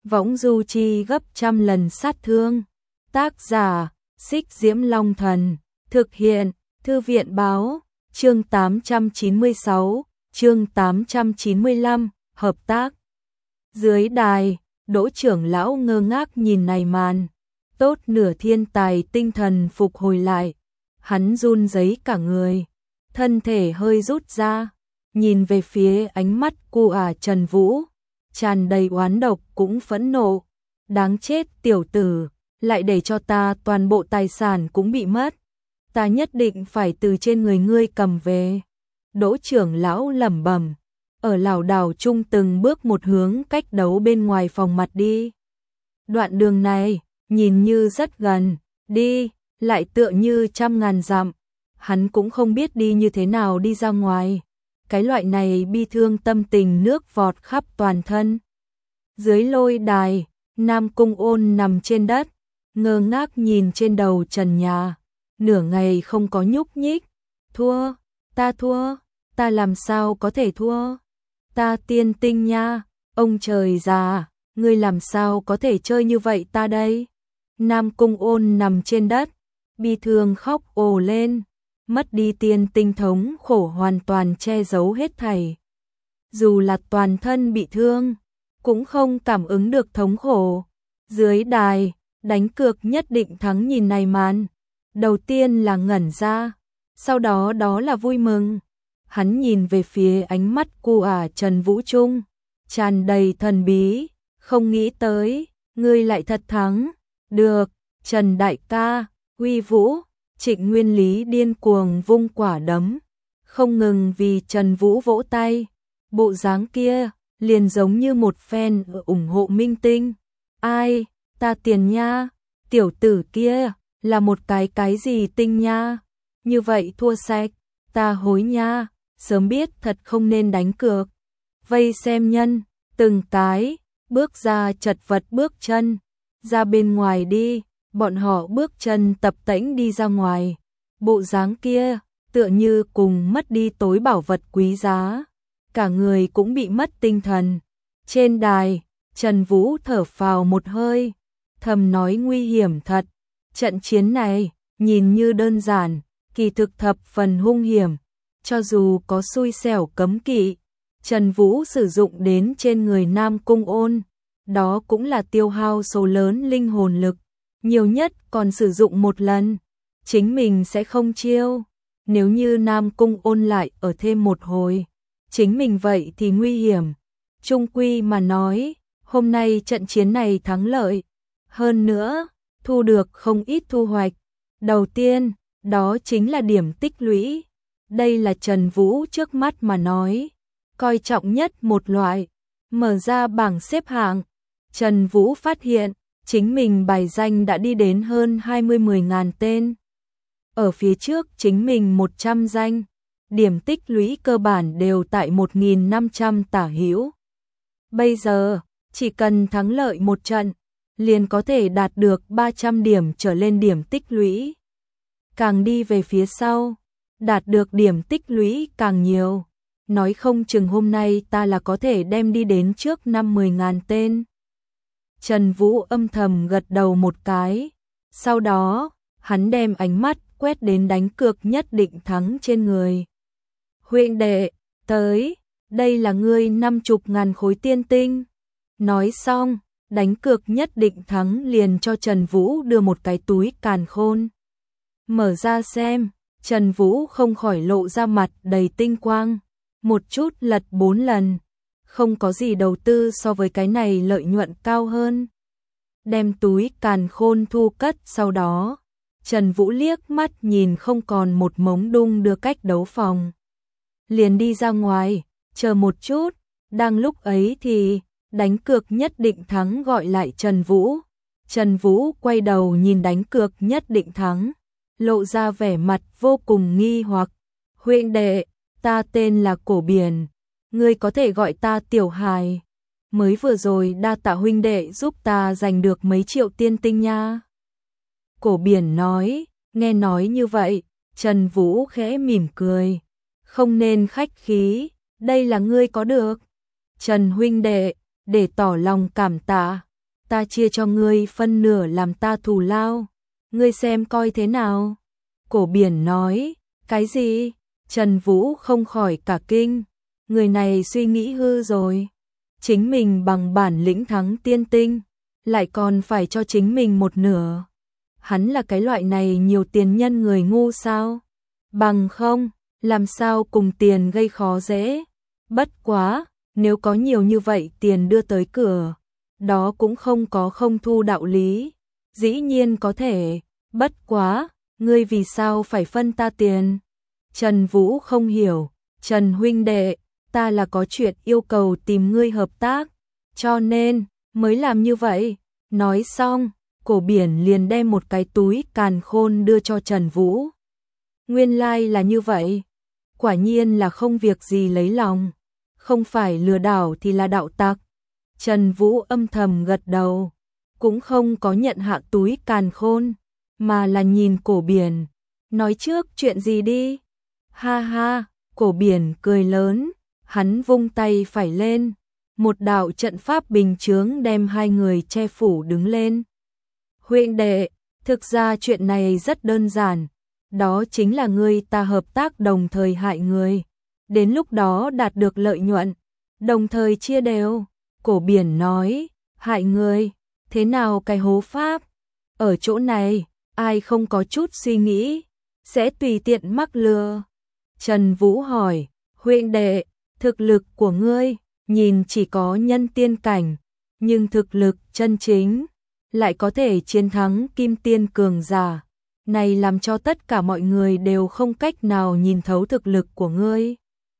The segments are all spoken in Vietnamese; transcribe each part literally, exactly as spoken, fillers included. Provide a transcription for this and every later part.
võng du chi gấp trăm lần sát thương. Tác giả, Xích Diễm Long Thần. Thực hiện, Thư viện Báo. Chương tám trăm chín mươi sáu, chương tám trăm chín mươi lăm, hợp tác. Dưới đài, Đỗ trưởng lão ngơ ngác nhìn này màn. Tốt nửa thiên tài tinh thần phục hồi lại. Hắn run rẩy cả người. Thân thể hơi rút ra. Nhìn về phía ánh mắt cu ả Trần Vũ. Tràn đầy oán độc cũng phẫn nộ. Đáng chết tiểu tử. Lại để cho ta toàn bộ tài sản cũng bị mất. Ta nhất định phải từ trên người ngươi cầm về. Đỗ trưởng lão lẩm bẩm. Ở lảo đảo chung từng bước một hướng cách đấu bên ngoài phòng mặt đi. Đoạn đường này, nhìn như rất gần, đi, lại tựa như trăm ngàn dặm. Hắn cũng không biết đi như thế nào đi ra ngoài. Cái loại này bi thương tâm tình nước vọt khắp toàn thân. Dưới lôi đài, Nam Cung Ôn nằm trên đất, ngơ ngác nhìn trên đầu trần nhà. Nửa ngày không có nhúc nhích. Thua, ta thua, ta làm sao có thể thua? Ta tiên tinh nha, ông trời già, ngươi làm sao có thể chơi như vậy ta đây? Nam Cung Ôn nằm trên đất, bi thương khóc ồ lên, mất đi tiên tinh thống khổ hoàn toàn che giấu hết thảy. Dù là toàn thân bị thương, cũng không cảm ứng được thống khổ. Dưới đài, đánh cược nhất định thắng nhìn này màn. Đầu tiên là ngẩn ra, sau đó đó là vui mừng. Hắn nhìn về phía ánh mắt cu ả Trần Vũ Trung, tràn đầy thần bí, không nghĩ tới, ngươi lại thật thắng. Được, Trần đại ca, uy vũ. Trịnh Nguyên Lý điên cuồng vung quả đấm, không ngừng vì Trần Vũ vỗ tay. Bộ dáng kia, liền giống như một fan ủng hộ minh tinh. Ai, ta tiền nha, tiểu tử kia, là một cái cái gì tinh nha. Như vậy thua sạch, ta hối nha, sớm biết thật không nên đánh cược. Vây xem nhân, từng cái, bước ra chật vật bước chân, ra bên ngoài đi. Bọn họ bước chân tập tễnh đi ra ngoài. Bộ dáng kia, tựa như cùng mất đi tối bảo vật quý giá. Cả người cũng bị mất tinh thần. Trên đài, Trần Vũ thở phào một hơi, thầm nói nguy hiểm thật. Trận chiến này, nhìn như đơn giản, kỳ thực thập phần hung hiểm. Cho dù có xui xẻo cấm kỵ, Trần Vũ sử dụng đến trên người Nam Cung Ôn, đó cũng là tiêu hao số lớn linh hồn lực. Nhiều nhất còn sử dụng một lần, chính mình sẽ không chiêu. Nếu như Nam Cung Ôn lại ở thêm một hồi, chính mình vậy thì nguy hiểm. Trung quy mà nói, hôm nay trận chiến này thắng lợi. Hơn nữa, thu được không ít thu hoạch. Đầu tiên, đó chính là điểm tích lũy. Đây là Trần Vũ trước mắt mà nói, coi trọng nhất một loại. Mở ra bảng xếp hạng, Trần Vũ phát hiện, chính mình bài danh đã đi đến hơn hai mươi mười ngàn tên. Ở phía trước chính mình một trăm danh, điểm tích lũy cơ bản đều tại một nghìn năm trăm tả hữu. Bây giờ, chỉ cần thắng lợi một trận, liền có thể đạt được ba trăm điểm trở lên điểm tích lũy. Càng đi về phía sau, đạt được điểm tích lũy càng nhiều. Nói không chừng hôm nay ta là có thể đem đi đến trước năm mươi ngàn tên. Trần Vũ âm thầm gật đầu một cái, sau đó, hắn đem ánh mắt quét đến đánh cược nhất định thắng trên người. Huynh đệ, tới, đây là ngươi năm chục ngàn khối tiên tinh. Nói xong, đánh cược nhất định thắng liền cho Trần Vũ đưa một cái túi càn khôn. Mở ra xem, Trần Vũ không khỏi lộ ra mặt đầy tinh quang, một chút lật bốn lần. Không có gì đầu tư so với cái này lợi nhuận cao hơn. Đem túi càn khôn thu cất sau đó, Trần Vũ liếc mắt nhìn không còn một mống đung đưa cách đấu phòng. Liền đi ra ngoài, chờ một chút, đang lúc ấy thì, đánh cược nhất định thắng gọi lại Trần Vũ. Trần Vũ quay đầu nhìn đánh cược nhất định thắng, lộ ra vẻ mặt vô cùng nghi hoặc. Huynh đệ, ta tên là Cổ Biển. Ngươi có thể gọi ta Tiểu Hài. Mới vừa rồi đa tạ huynh đệ giúp ta giành được mấy triệu tiên tinh nha. Cổ Biển nói, nghe nói như vậy, Trần Vũ khẽ mỉm cười. Không nên khách khí, đây là ngươi có được. Trần huynh đệ, để tỏ lòng cảm tạ, ta chia cho ngươi phân nửa làm ta thù lao, ngươi xem coi thế nào. Cổ Biển nói, cái gì? Trần Vũ không khỏi cả kinh, người này suy nghĩ hư rồi. Chính mình bằng bản lĩnh thắng tiên tinh, lại còn phải cho chính mình một nửa. Hắn là cái loại này nhiều tiền nhân người ngu sao? Bằng không, làm sao cùng tiền gây khó dễ? Bất quá, nếu có nhiều như vậy tiền đưa tới cửa, đó cũng không có không thu đạo lý. Dĩ nhiên có thể, bất quá, ngươi vì sao phải phân ta tiền? Trần Vũ không hiểu, Trần huynh đệ, ta là có chuyện yêu cầu tìm ngươi hợp tác, cho nên mới làm như vậy. Nói xong, Cổ Biển liền đem một cái túi càn khôn đưa cho Trần Vũ. Nguyên lai like là như vậy, quả nhiên là không việc gì lấy lòng, không phải lừa đảo thì là đạo tặc. Trần Vũ âm thầm gật đầu, cũng không có nhận hạ túi càn khôn, mà là nhìn Cổ Biển, nói trước chuyện gì đi. Ha ha, Cổ Biển cười lớn, hắn vung tay phải lên, một đạo trận pháp bình chướng đem hai người che phủ đứng lên. Huynh đệ, thực ra chuyện này rất đơn giản, đó chính là ngươi ta hợp tác đồng thời hại người, đến lúc đó đạt được lợi nhuận, đồng thời chia đều. Cổ Biển nói, hại người, thế nào cái hố pháp? Ở chỗ này, ai không có chút suy nghĩ, sẽ tùy tiện mắc lừa. Trần Vũ hỏi, huynh đệ, thực lực của ngươi, nhìn chỉ có nhân tiên cảnh, nhưng thực lực chân chính, lại có thể chiến thắng kim tiên cường giả. Này làm cho tất cả mọi người đều không cách nào nhìn thấu thực lực của ngươi.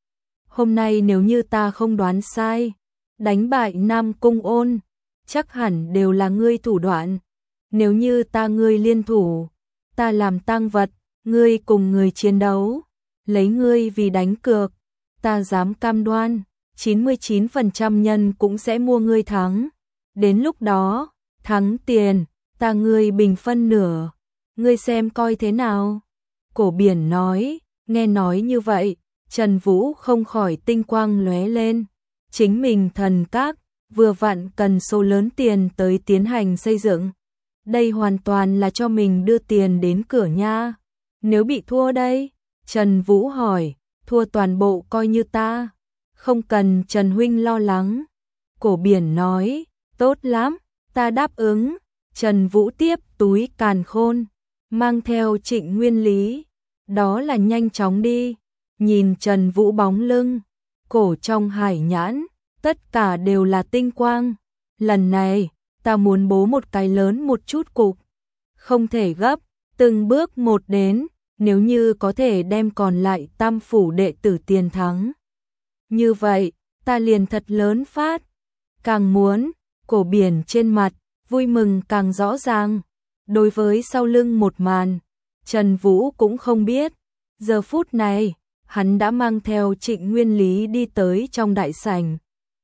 Hôm nay nếu như ta không đoán sai, đánh bại Nam Cung Ôn, chắc hẳn đều là ngươi thủ đoạn. Nếu như ta ngươi liên thủ, ta làm tang vật, ngươi cùng người chiến đấu, lấy ngươi vì đánh cược, ta dám cam đoan, chín mươi chín phần trăm nhân cũng sẽ mua ngươi thắng. Đến lúc đó, thắng tiền, ta ngươi bình phân nửa, ngươi xem coi thế nào. Cổ Biển nói, nghe nói như vậy, Trần Vũ không khỏi tinh quang lóe lên. Chính mình thần các, vừa vặn cần số lớn tiền tới tiến hành xây dựng. Đây hoàn toàn là cho mình đưa tiền đến cửa nha. Nếu bị thua đây? Trần Vũ hỏi, thua toàn bộ coi như ta. Không cần Trần huynh lo lắng. Cổ Biển nói, tốt lắm, ta đáp ứng. Trần Vũ tiếp túi càn khôn, mang theo Trịnh Nguyên Lý. Đó là nhanh chóng đi. Nhìn Trần Vũ bóng lưng, cổ trong hải nhãn, tất cả đều là tinh quang. Lần này, ta muốn bố một cái lớn một chút cục. Không thể gấp, từng bước một đến, nếu như có thể đem còn lại tam phủ đệ tử tiền thắng. Như vậy, ta liền thật lớn phát. Càng muốn, Cổ Biển trên mặt, vui mừng càng rõ ràng. Đối với sau lưng một màn, Trần Vũ cũng không biết. Giờ phút này, hắn đã mang theo Trịnh Nguyên Lý đi tới trong đại sảnh.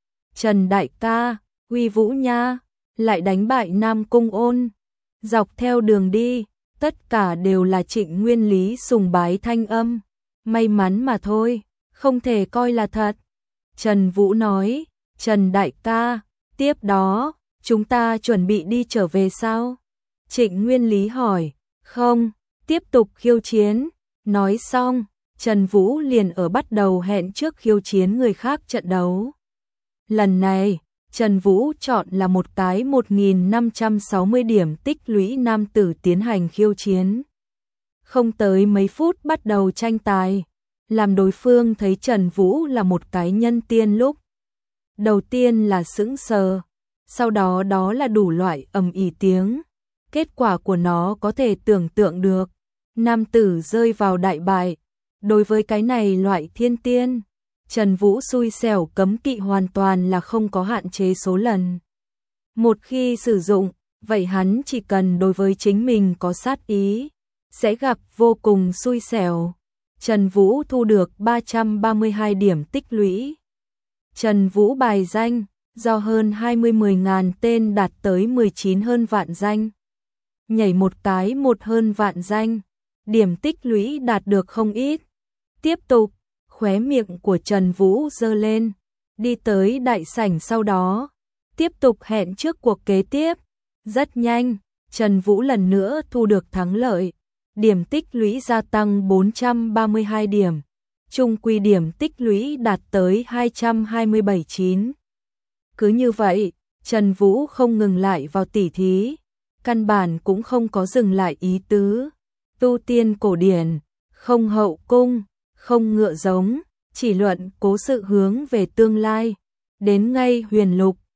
Trần đại ca, uy vũ nha, lại đánh bại Nam Cung Ôn. Dọc theo đường đi, tất cả đều là Trịnh Nguyên Lý sùng bái thanh âm. May mắn mà thôi, không thể coi là thật. Trần Vũ nói, Trần đại ca, tiếp đó, chúng ta chuẩn bị đi trở về sao? Trịnh Nguyên Lý hỏi, không, tiếp tục khiêu chiến. Nói xong, Trần Vũ liền ở bắt đầu hẹn trước khiêu chiến người khác trận đấu. Lần này, Trần Vũ chọn là một cái một nghìn năm trăm sáu mươi điểm tích lũy nam tử tiến hành khiêu chiến. Không tới mấy phút bắt đầu tranh tài, làm đối phương thấy Trần Vũ là một cái nhân tiên lúc. Đầu tiên là sững sờ, sau đó đó là đủ loại ầm ĩ tiếng. Kết quả của nó có thể tưởng tượng được, nam tử rơi vào đại bại. Đối với cái này loại thiên tiên, Trần Vũ xui xẻo cấm kỵ hoàn toàn là không có hạn chế số lần. Một khi sử dụng, vậy hắn chỉ cần đối với chính mình có sát ý, sẽ gặp vô cùng xui xẻo. Trần Vũ thu được ba trăm ba mươi hai điểm tích lũy. Trần Vũ bài danh, do hơn hai mươi mười ngàn tên đạt tới mười chín hơn vạn danh. Nhảy một cái một hơn vạn danh, điểm tích lũy đạt được không ít. Tiếp tục, khóe miệng của Trần Vũ giơ lên, đi tới đại sảnh sau đó, tiếp tục hẹn trước cuộc kế tiếp. Rất nhanh, Trần Vũ lần nữa thu được thắng lợi, điểm tích lũy gia tăng bốn trăm ba mươi hai điểm, chung quy điểm tích lũy đạt tới hai trăm hai mươi bảy chín. Cứ như vậy, Trần Vũ không ngừng lại vào tỉ thí, căn bản cũng không có dừng lại ý tứ. Tu tiên cổ điển, không hậu cung, không ngựa giống, chỉ luận cố sự hướng về tương lai. Đến ngay huyền lục,